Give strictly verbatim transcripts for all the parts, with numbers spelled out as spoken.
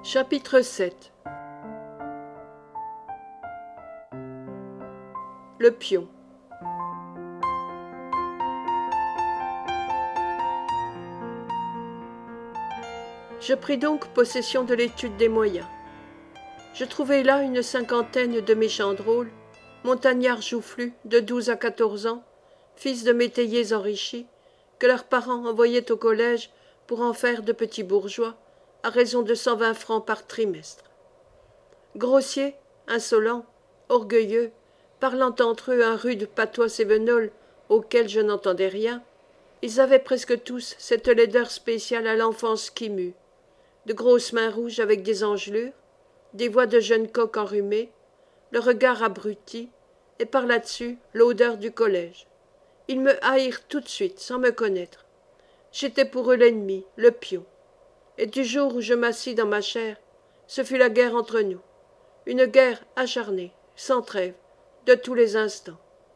Chapitre sept. Le pion. Je pris donc possession de l'étude des moyens. Je trouvai là une cinquantaine de méchants drôles, montagnards joufflus de douze à quatorze ans, fils de métayers enrichis, que leurs parents envoyaient au collège pour en faire de petits bourgeois, à raison de cent vingt francs par trimestre. Grossiers, insolents, orgueilleux, parlant entre eux un rude patois cévenol auquel je n'entendais rien, ils avaient presque tous cette laideur spéciale à l'enfance qui mue, de grosses mains rouges avec des engelures, des voix de jeunes coqs enrhumés, le regard abruti, et par là-dessus l'odeur du collège. Ils me haïrent tout de suite, sans me connaître. J'étais pour eux l'ennemi, le pion. Et du jour où je m'assis dans ma chaire, ce fut la guerre entre nous, une guerre acharnée, sans trêve, de tous les instants.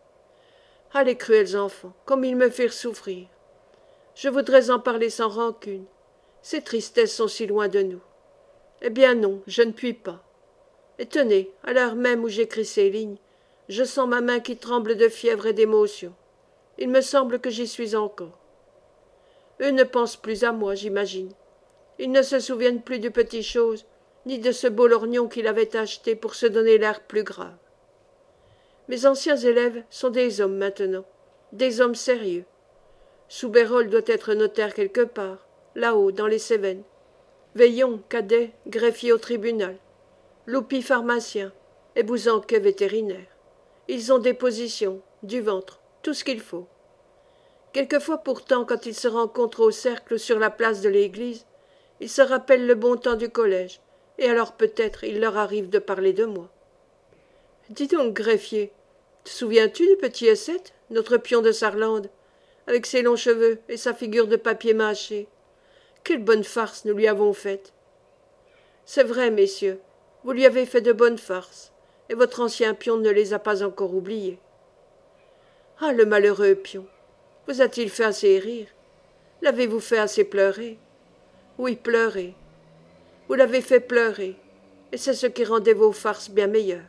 Ah, les cruels enfants, comme ils me firent souffrir! Je voudrais en parler sans rancune. Ces tristesses sont si loin de nous. Eh bien non, je ne puis pas. Et tenez, à l'heure même où j'écris ces lignes, je sens ma main qui tremble de fièvre et d'émotion. Il me semble que j'y suis encore. Eux ne pensent plus à moi, j'imagine. Ils ne se souviennent plus du petit chose, ni de ce beau lorgnon qu'il avait acheté pour se donner l'air plus grave. Mes anciens élèves sont des hommes maintenant, des hommes sérieux. Soubérol doit être notaire quelque part, là-haut, dans les Cévennes. Veillon, cadet, greffier au tribunal. Loupi, pharmacien, et Bouzanquet, vétérinaire. Ils ont des positions, du ventre, tout ce qu'il faut. Quelquefois pourtant, quand ils se rencontrent au cercle sur la place de l'église, ils se rappellent le bon temps du collège, et alors peut-être il leur arrive de parler de moi. Dis donc, greffier, te souviens-tu du petit Essette, notre pion de Sarlande, avec ses longs cheveux et sa figure de papier mâché? Quelle bonne farce nous lui avons faite! C'est vrai, messieurs, vous lui avez fait de bonnes farces, et votre ancien pion ne les a pas encore oubliées. Ah, le malheureux pion! Vous a-t-il fait assez rire? L'avez-vous fait assez pleurer? Oui, pleurer. Vous l'avez fait pleurer, et c'est ce qui rendait vos farces bien meilleures.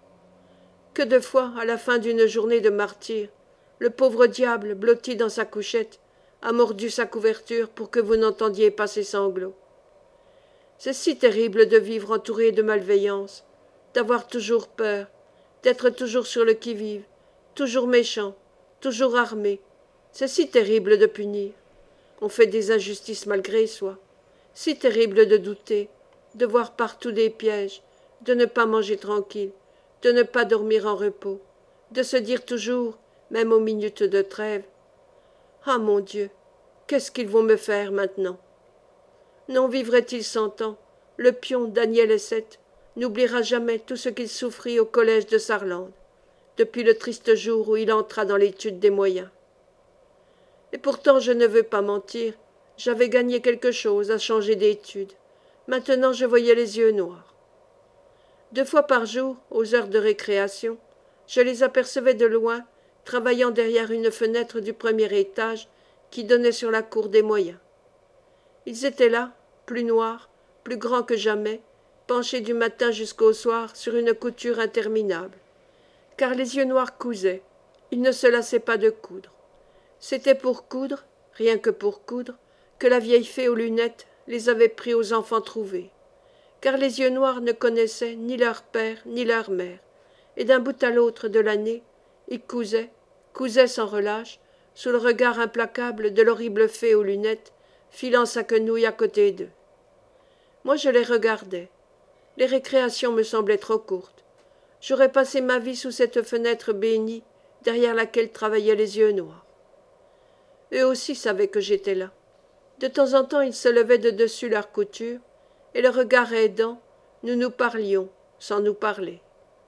Que de fois, à la fin d'une journée de martyre, le pauvre diable, blotti dans sa couchette, a mordu sa couverture pour que vous n'entendiez pas ses sanglots. C'est si terrible de vivre entouré de malveillance, d'avoir toujours peur, d'être toujours sur le qui-vive, toujours méchant, toujours armé. C'est si terrible de punir. On fait des injustices malgré soi. Si terrible de douter, de voir partout des pièges, de ne pas manger tranquille, de ne pas dormir en repos, de se dire toujours, même aux minutes de trêve, « Ah, mon Dieu, qu'est-ce qu'ils vont me faire maintenant ?» Non vivrait-il cent ans, le pion Daniel Essette n'oubliera jamais tout ce qu'il souffrit au collège de Sarlande, depuis le triste jour où il entra dans l'étude des moyens. Et pourtant je ne veux pas mentir, j'avais gagné quelque chose à changer d'étude. Maintenant je voyais les yeux noirs. Deux fois par jour, aux heures de récréation, je les apercevais de loin, travaillant derrière une fenêtre du premier étage qui donnait sur la cour des moyens. Ils étaient là, plus noirs, plus grands que jamais, penchés du matin jusqu'au soir sur une couture interminable. Car les yeux noirs cousaient, ils ne se lassaient pas de coudre. C'était pour coudre, rien que pour coudre, que la vieille fée aux lunettes les avait pris aux enfants trouvés. Car les yeux noirs ne connaissaient ni leur père ni leur mère, et d'un bout à l'autre de l'année, ils cousaient, cousaient sans relâche, sous le regard implacable de l'horrible fée aux lunettes, filant sa quenouille à côté d'eux. Moi je les regardais. Les récréations me semblaient trop courtes. J'aurais passé ma vie sous cette fenêtre bénie, derrière laquelle travaillaient les yeux noirs. Eux aussi savaient que j'étais là. De temps en temps ils se levaient de dessus leur couture, et le regard aidant, nous nous parlions, sans nous parler.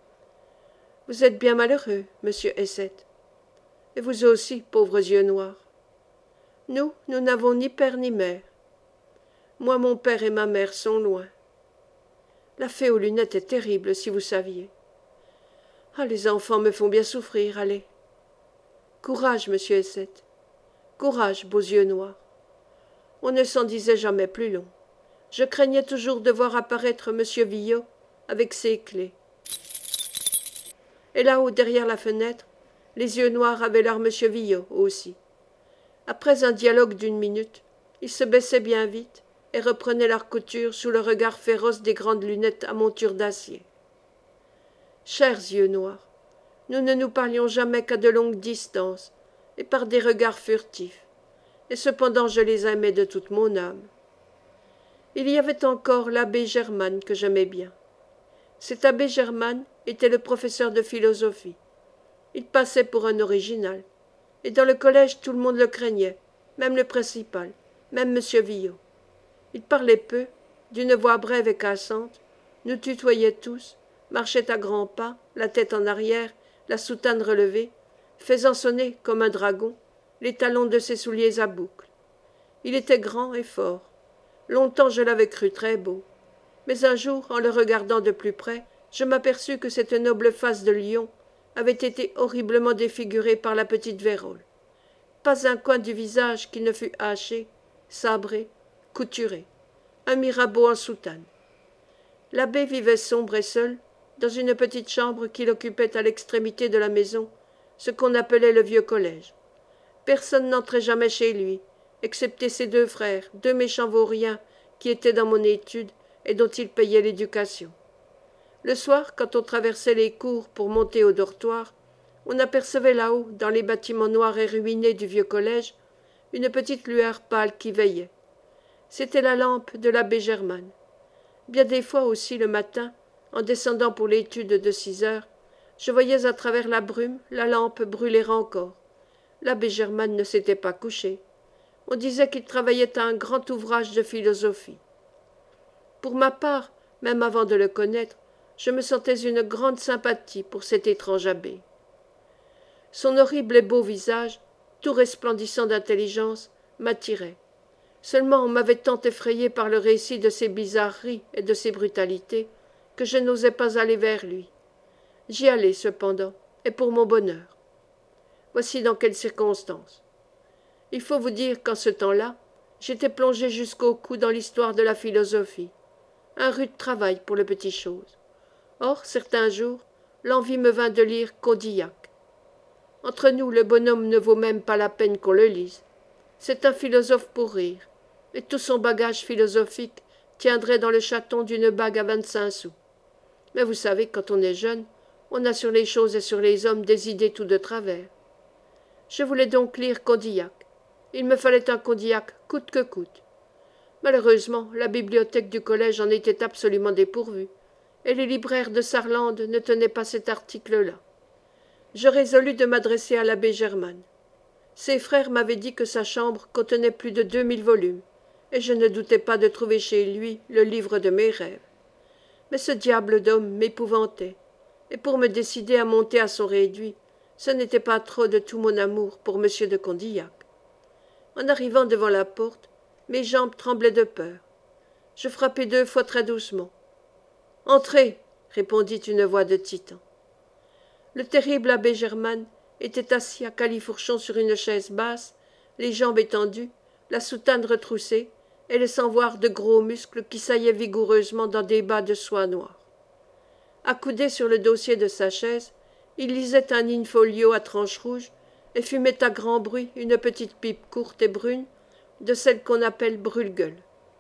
« Vous êtes bien malheureux, monsieur Essette. Et vous aussi, pauvres yeux noirs. Nous, nous n'avons ni père ni mère. Moi, mon père et ma mère sont loin. La fée aux lunettes est terrible, si vous saviez. Ah, les enfants me font bien souffrir, allez. Courage, monsieur Essette. Courage, beaux yeux noirs. On ne s'en disait jamais plus long. je craignais toujours de voir apparaître M. Villot avec ses clés. Et là-haut, derrière la fenêtre, les yeux noirs avaient leur M. Villot aussi. Après un dialogue d'une minute, ils se baissaient bien vite et reprenaient leur couture sous le regard féroce des grandes lunettes à monture d'acier. Chers yeux noirs, nous ne nous parlions jamais qu'à de longues distances et par des regards furtifs, et cependant je les aimais de toute mon âme. Il y avait encore l'abbé Germain que j'aimais bien. Cet abbé Germain était le professeur de philosophie. Il passait pour un original, et dans le collège tout le monde le craignait, même le principal, même M. Villot. Il parlait peu, d'une voix brève et cassante, nous tutoyait tous, marchait à grands pas, la tête en arrière, la soutane relevée, faisant sonner, comme un dragon, les talons de ses souliers à boucles. Il était grand et fort. Longtemps je l'avais cru très beau. Mais un jour, en le regardant de plus près, je m'aperçus que cette noble face de lion avait été horriblement défigurée par la petite vérole. Pas un coin du visage qui ne fût haché, sabré, couturé. Un Mirabeau en soutane. L'abbé vivait sombre et seul, dans une petite chambre qu'il occupait à l'extrémité de la maison, ce qu'on appelait le vieux collège. Personne n'entrait jamais chez lui, excepté ses deux frères, deux méchants vauriens qui étaient dans mon étude et dont il payait l'éducation. Le soir, quand on traversait les cours pour monter au dortoir, on apercevait là-haut, dans les bâtiments noirs et ruinés du vieux collège, une petite lueur pâle qui veillait. C'était la lampe de l'abbé Germain. Bien des fois aussi le matin, en descendant pour l'étude de six heures, je voyais à travers la brume la lampe brûler encore. L'abbé Germain ne s'était pas couché. On disait qu'il travaillait à un grand ouvrage de philosophie. Pour ma part, même avant de le connaître, je me sentais une grande sympathie pour cet étrange abbé. Son horrible et beau visage, tout resplendissant d'intelligence, m'attirait. Seulement on m'avait tant effrayé par le récit de ses bizarreries et de ses brutalités que je n'osais pas aller vers lui. J'y allai cependant, et pour mon bonheur. Voici dans quelles circonstances. Il faut vous dire qu'en ce temps-là, j'étais plongé jusqu'au cou dans l'histoire de la philosophie. Un rude travail pour le petit chose. Or, certains jours, l'envie me vint de lire Condillac. Entre nous, le bonhomme ne vaut même pas la peine qu'on le lise. C'est un philosophe pour rire, et tout son bagage philosophique tiendrait dans le chaton d'une bague à vingt-cinq sous. Mais vous savez, quand on est jeune, on a sur les choses et sur les hommes des idées tout de travers. Je voulais donc lire Condillac. Il me fallait un Condillac coûte que coûte. Malheureusement, la bibliothèque du collège en était absolument dépourvue, et les libraires de Sarlande ne tenaient pas cet article-là. Je résolus de m'adresser à l'abbé Germain. Ses frères m'avaient dit que sa chambre contenait plus de deux mille volumes, et je ne doutais pas de trouver chez lui le livre de mes rêves. Mais ce diable d'homme m'épouvantait, et pour me décider à monter à son réduit, ce n'était pas trop de tout mon amour pour M. de Condillac. En arrivant devant la porte, mes jambes tremblaient de peur. Je frappai deux fois très doucement. « Entrez !» répondit une voix de titan. Le terrible abbé Germain était assis à califourchon sur une chaise basse, les jambes étendues, la soutane retroussée, et laissant voir de gros muscles qui saillaient vigoureusement dans des bas de soie noire. Accoudé sur le dossier de sa chaise, il lisait un in-folio à tranches rouges et fumait à grand bruit une petite pipe courte et brune, de celle qu'on appelle brûle-gueule.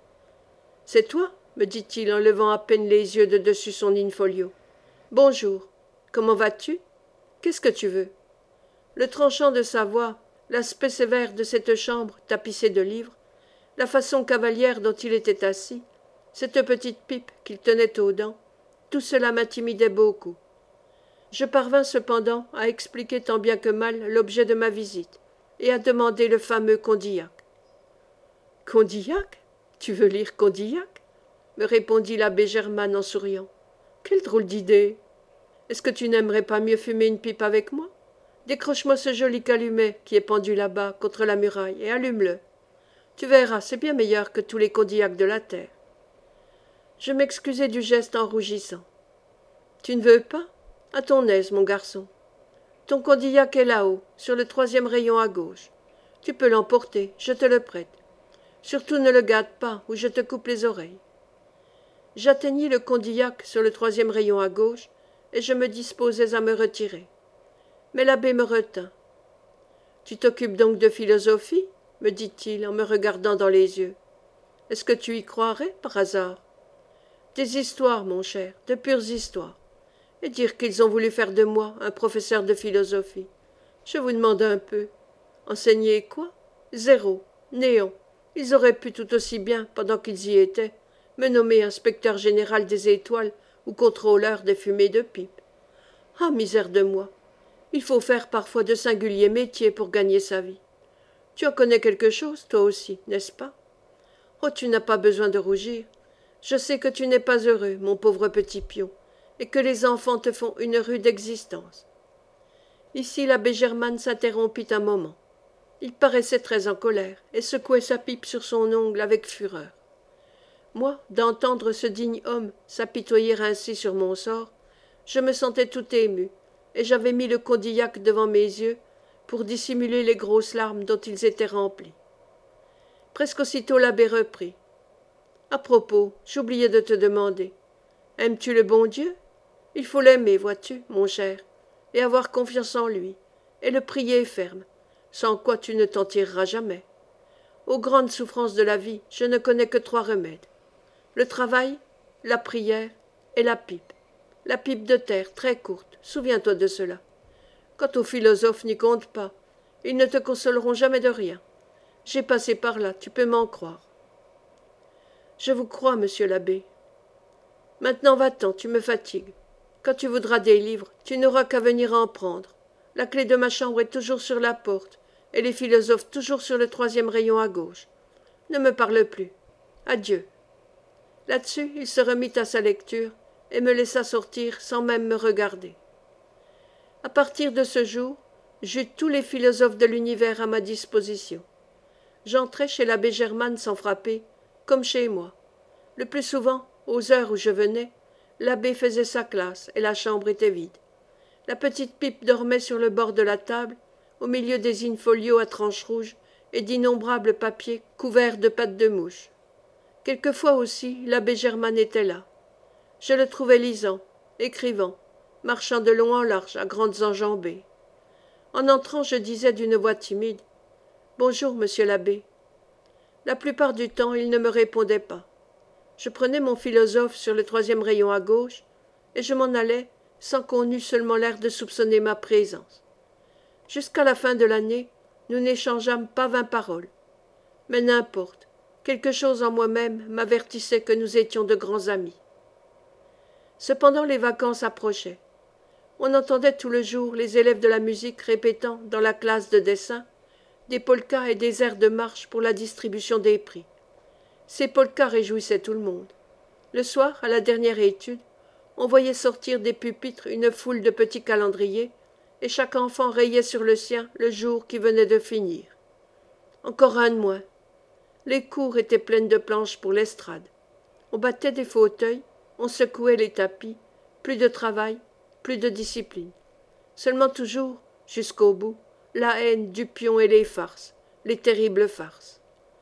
« C'est toi ?» me dit-il en levant à peine les yeux de dessus son in-folio. « Bonjour. Comment vas-tu ? Qu'est-ce que tu veux ?» Le tranchant de sa voix, l'aspect sévère de cette chambre tapissée de livres, la façon cavalière dont il était assis, cette petite pipe qu'il tenait aux dents, tout cela m'intimidait beaucoup. Je parvins cependant à expliquer tant bien que mal l'objet de ma visite et à demander le fameux Condillac. « Condillac ? Tu veux lire Condillac ?» me répondit l'abbé Germain en souriant. « Quelle drôle d'idée ! Est-ce que tu n'aimerais pas mieux fumer une pipe avec moi ? Décroche-moi ce joli calumet qui est pendu là-bas contre la muraille et allume-le. Tu verras, c'est bien meilleur que tous les Condillacs de la terre. » Je m'excusai du geste en rougissant. « Tu ne veux pas ? À ton aise, mon garçon. Ton Condillac est là-haut, sur le troisième rayon à gauche. Tu peux l'emporter, je te le prête. Surtout ne le gâte pas, ou je te coupe les oreilles. » J'atteignis le condillac sur le troisième rayon à gauche, et je me disposais à me retirer. Mais l'abbé me retint. « Tu t'occupes donc de philosophie ?» me dit-il en me regardant dans les yeux. « Est-ce que tu y croirais, par hasard ?»« Des histoires, mon cher, de pures histoires. Et dire qu'ils ont voulu faire de moi un professeur de philosophie. Je vous demande un peu. Enseigner quoi? Zéro, néant. Ils auraient pu tout aussi bien, pendant qu'ils y étaient, me nommer inspecteur général des étoiles ou contrôleur des fumées de pipe. Ah, misère de moi! Il faut faire parfois de singuliers métiers pour gagner sa vie. Tu en connais quelque chose, toi aussi, n'est-ce pas? Oh, tu n'as pas besoin de rougir. Je sais que tu n'es pas heureux, mon pauvre petit pion, et que les enfants te font une rude existence. » Ici l'abbé Germane s'interrompit un moment. Il paraissait très en colère et secouait sa pipe sur son ongle avec fureur. Moi, d'entendre ce digne homme s'apitoyer ainsi sur mon sort, je me sentais tout ému, et j'avais mis le condillac devant mes yeux pour dissimuler les grosses larmes dont ils étaient remplis. Presque aussitôt l'abbé reprit. « À propos, j'oubliais de te demander. Aimes-tu le bon Dieu? Il faut l'aimer, vois-tu, mon cher, et avoir confiance en lui, et le prier ferme, sans quoi tu ne t'en tireras jamais. Aux grandes souffrances de la vie, je ne connais que trois remèdes. Le travail, la prière et la pipe. La pipe de terre, très courte, souviens-toi de cela. Quant aux philosophes, n'y compte pas, ils ne te consoleront jamais de rien. J'ai passé par là, tu peux m'en croire. » « Je vous crois, monsieur l'abbé. Maintenant va-t'en, tu me fatigues. Quand tu voudras des livres, tu n'auras qu'à venir en prendre. La clé de ma chambre est toujours sur la porte, et les philosophes toujours sur le troisième rayon à gauche. Ne me parle plus. Adieu. » Là-dessus, il se remit à sa lecture et me laissa sortir sans même me regarder. À partir de ce jour, j'eus tous les philosophes de l'univers à ma disposition. J'entrais chez l'abbé Germane sans frapper, comme chez moi. Le plus souvent, aux heures où je venais, l'abbé faisait sa classe et la chambre était vide. La petite pipe dormait sur le bord de la table, au milieu des in-folios à tranches rouges et d'innombrables papiers couverts de pattes de mouche. Quelquefois aussi, l'abbé Germane était là. Je le trouvais lisant, écrivant, marchant de long en large à grandes enjambées. En entrant, je disais d'une voix timide « Bonjour, monsieur l'abbé ». La plupart du temps, il ne me répondait pas. Je prenais mon philosophe sur le troisième rayon à gauche, et je m'en allais sans qu'on eût seulement l'air de soupçonner ma présence. Jusqu'à la fin de l'année, nous n'échangeâmes pas vingt paroles. Mais n'importe, quelque chose en moi-même m'avertissait que nous étions de grands amis. Cependant les vacances approchaient. On entendait tout le jour les élèves de la musique répétant, dans la classe de dessin, des polkas et des airs de marche pour la distribution des prix. Ces polkas réjouissaient tout le monde. Le soir, à la dernière étude, on voyait sortir des pupitres une foule de petits calendriers, et chaque enfant rayait sur le sien le jour qui venait de finir. Encore un de moins. Les cours étaient pleines de planches pour l'estrade. On battait des fauteuils, on secouait les tapis, plus de travail, plus de discipline. Seulement toujours, jusqu'au bout, la haine du pion et les farces, les terribles farces.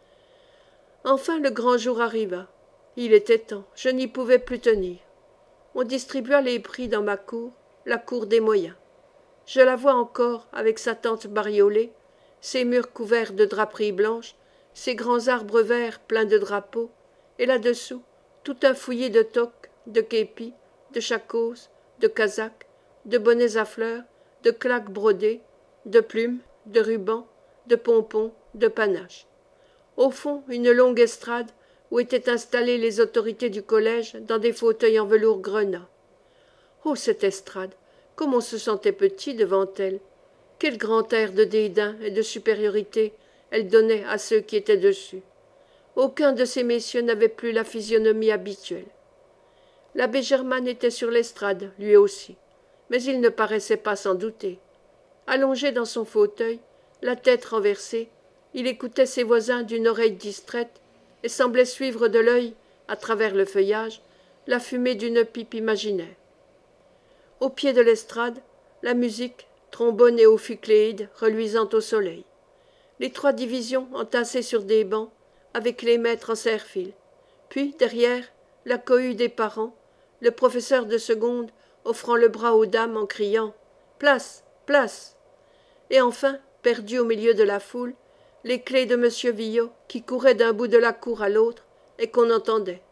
Enfin le grand jour arriva. Il était temps, je n'y pouvais plus tenir. On distribua les prix dans ma cour, la cour des moyens. Je la vois encore, avec sa tente bariolée, ses murs couverts de draperies blanches, ses grands arbres verts pleins de drapeaux, et là-dessous, tout un fouillis de toques, de képis, de chacos, de casaques, de bonnets à fleurs, de claques brodées, de plumes, de rubans, de pompons, de panaches. Au fond, une longue estrade où étaient installées les autorités du collège dans des fauteuils en velours grenat. Oh, cette estrade! Comme on se sentait petit devant elle! Quel grand air de dédain et de supériorité elle donnait à ceux qui étaient dessus! Aucun de ces messieurs n'avait plus la physionomie habituelle. L'abbé Germane était sur l'estrade, lui aussi, mais il ne paraissait pas s'en douter. Allongé dans son fauteuil, la tête renversée, il écoutait ses voisins d'une oreille distraite et semblait suivre de l'œil, à travers le feuillage, la fumée d'une pipe imaginaire. Au pied de l'estrade, la musique, trombone et ophicléide reluisant au soleil. Les trois divisions entassées sur des bancs, avec les maîtres en serre-fil. Puis, derrière, la cohue des parents, le professeur de seconde offrant le bras aux dames en criant « Place, place !» Et enfin, perdu au milieu de la foule, les clés de M. Villot qui couraient d'un bout de la cour à l'autre et qu'on entendait.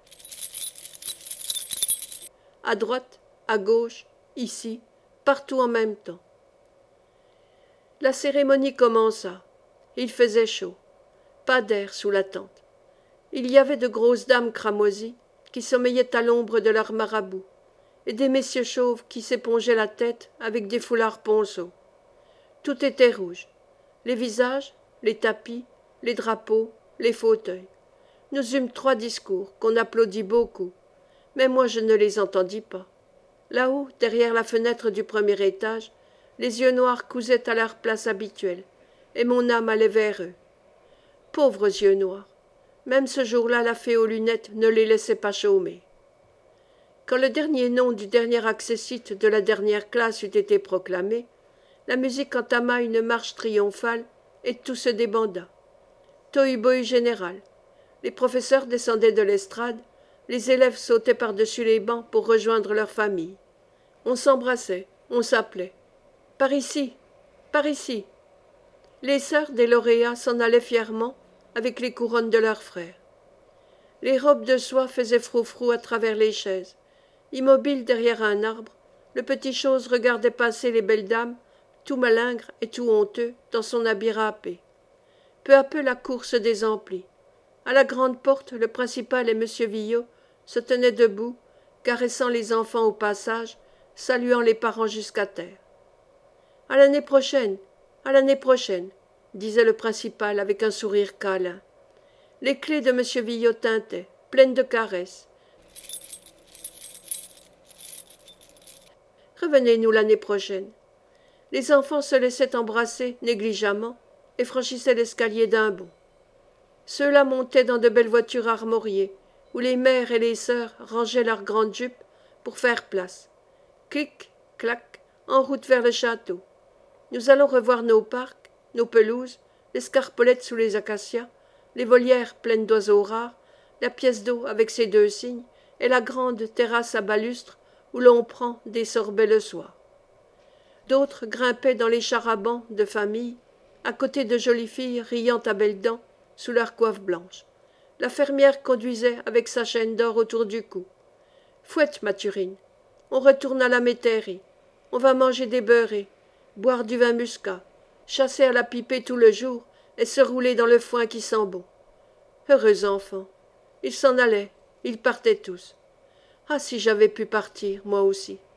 À droite, à gauche, ici, partout en même temps. La cérémonie commença. Il faisait chaud. Pas d'air sous la tente. Il y avait de grosses dames cramoisies qui sommeillaient à l'ombre de leurs marabouts, et des messieurs chauves qui s'épongeaient la tête avec des foulards ponceaux. Tout était rouge. Les visages, les tapis, les drapeaux, les fauteuils. Nous eûmes trois discours qu'on applaudit beaucoup, mais moi je ne les entendis pas. Là-haut, derrière la fenêtre du premier étage, les yeux noirs cousaient à leur place habituelle, et mon âme allait vers eux. Pauvres yeux noirs! Même ce jour-là, la fée aux lunettes ne les laissait pas chômer. Quand le dernier nom du dernier accessite de la dernière classe eut été proclamé, la musique entama une marche triomphale et tout se débanda. Tohu-bohu général. Les professeurs descendaient de l'estrade, les élèves sautaient par-dessus les bancs pour rejoindre leurs familles. On s'embrassait, on s'appelait. « Par ici, par ici !» Les sœurs des lauréats s'en allaient fièrement avec les couronnes de leurs frères. Les robes de soie faisaient froufrou à travers les chaises. Immobile derrière un arbre, le petit chose regardait passer les belles dames, tout malingre et tout honteux, dans son habit râpé. Peu à peu la cour se désemplit. À la grande porte, le principal et M. Villot se tenaient debout, caressant les enfants au passage, saluant les parents jusqu'à terre. « À l'année prochaine, à l'année prochaine !» disait le principal avec un sourire câlin. Les clés de M. Villot tintaient, pleines de caresses. « Revenez-nous l'année prochaine !» Les enfants se laissaient embrasser négligemment et franchissaient l'escalier d'un bond. Ceux-là montaient dans de belles voitures armoriées, où les mères et les sœurs rangeaient leurs grandes jupes pour faire place. Clic, clac, en route vers le château. Nous allons revoir nos parcs, nos pelouses, les scarpolettes sous les acacias, les volières pleines d'oiseaux rares, la pièce d'eau avec ses deux cygnes, et la grande terrasse à balustres où l'on prend des sorbets le soir. D'autres grimpaient dans les chars à bancs de famille, à côté de jolies filles riant à belles dents sous leurs coiffes blanches. La fermière conduisait avec sa chaîne d'or autour du cou. « Fouette, Mathurine, on retourne à la métairie, on va manger des beurrés, boire du vin muscat, chasser à la pipée tout le jour et se rouler dans le foin qui sent bon. » Heureux enfants! Ils s'en allaient, ils partaient tous. Ah, si j'avais pu partir, moi aussi!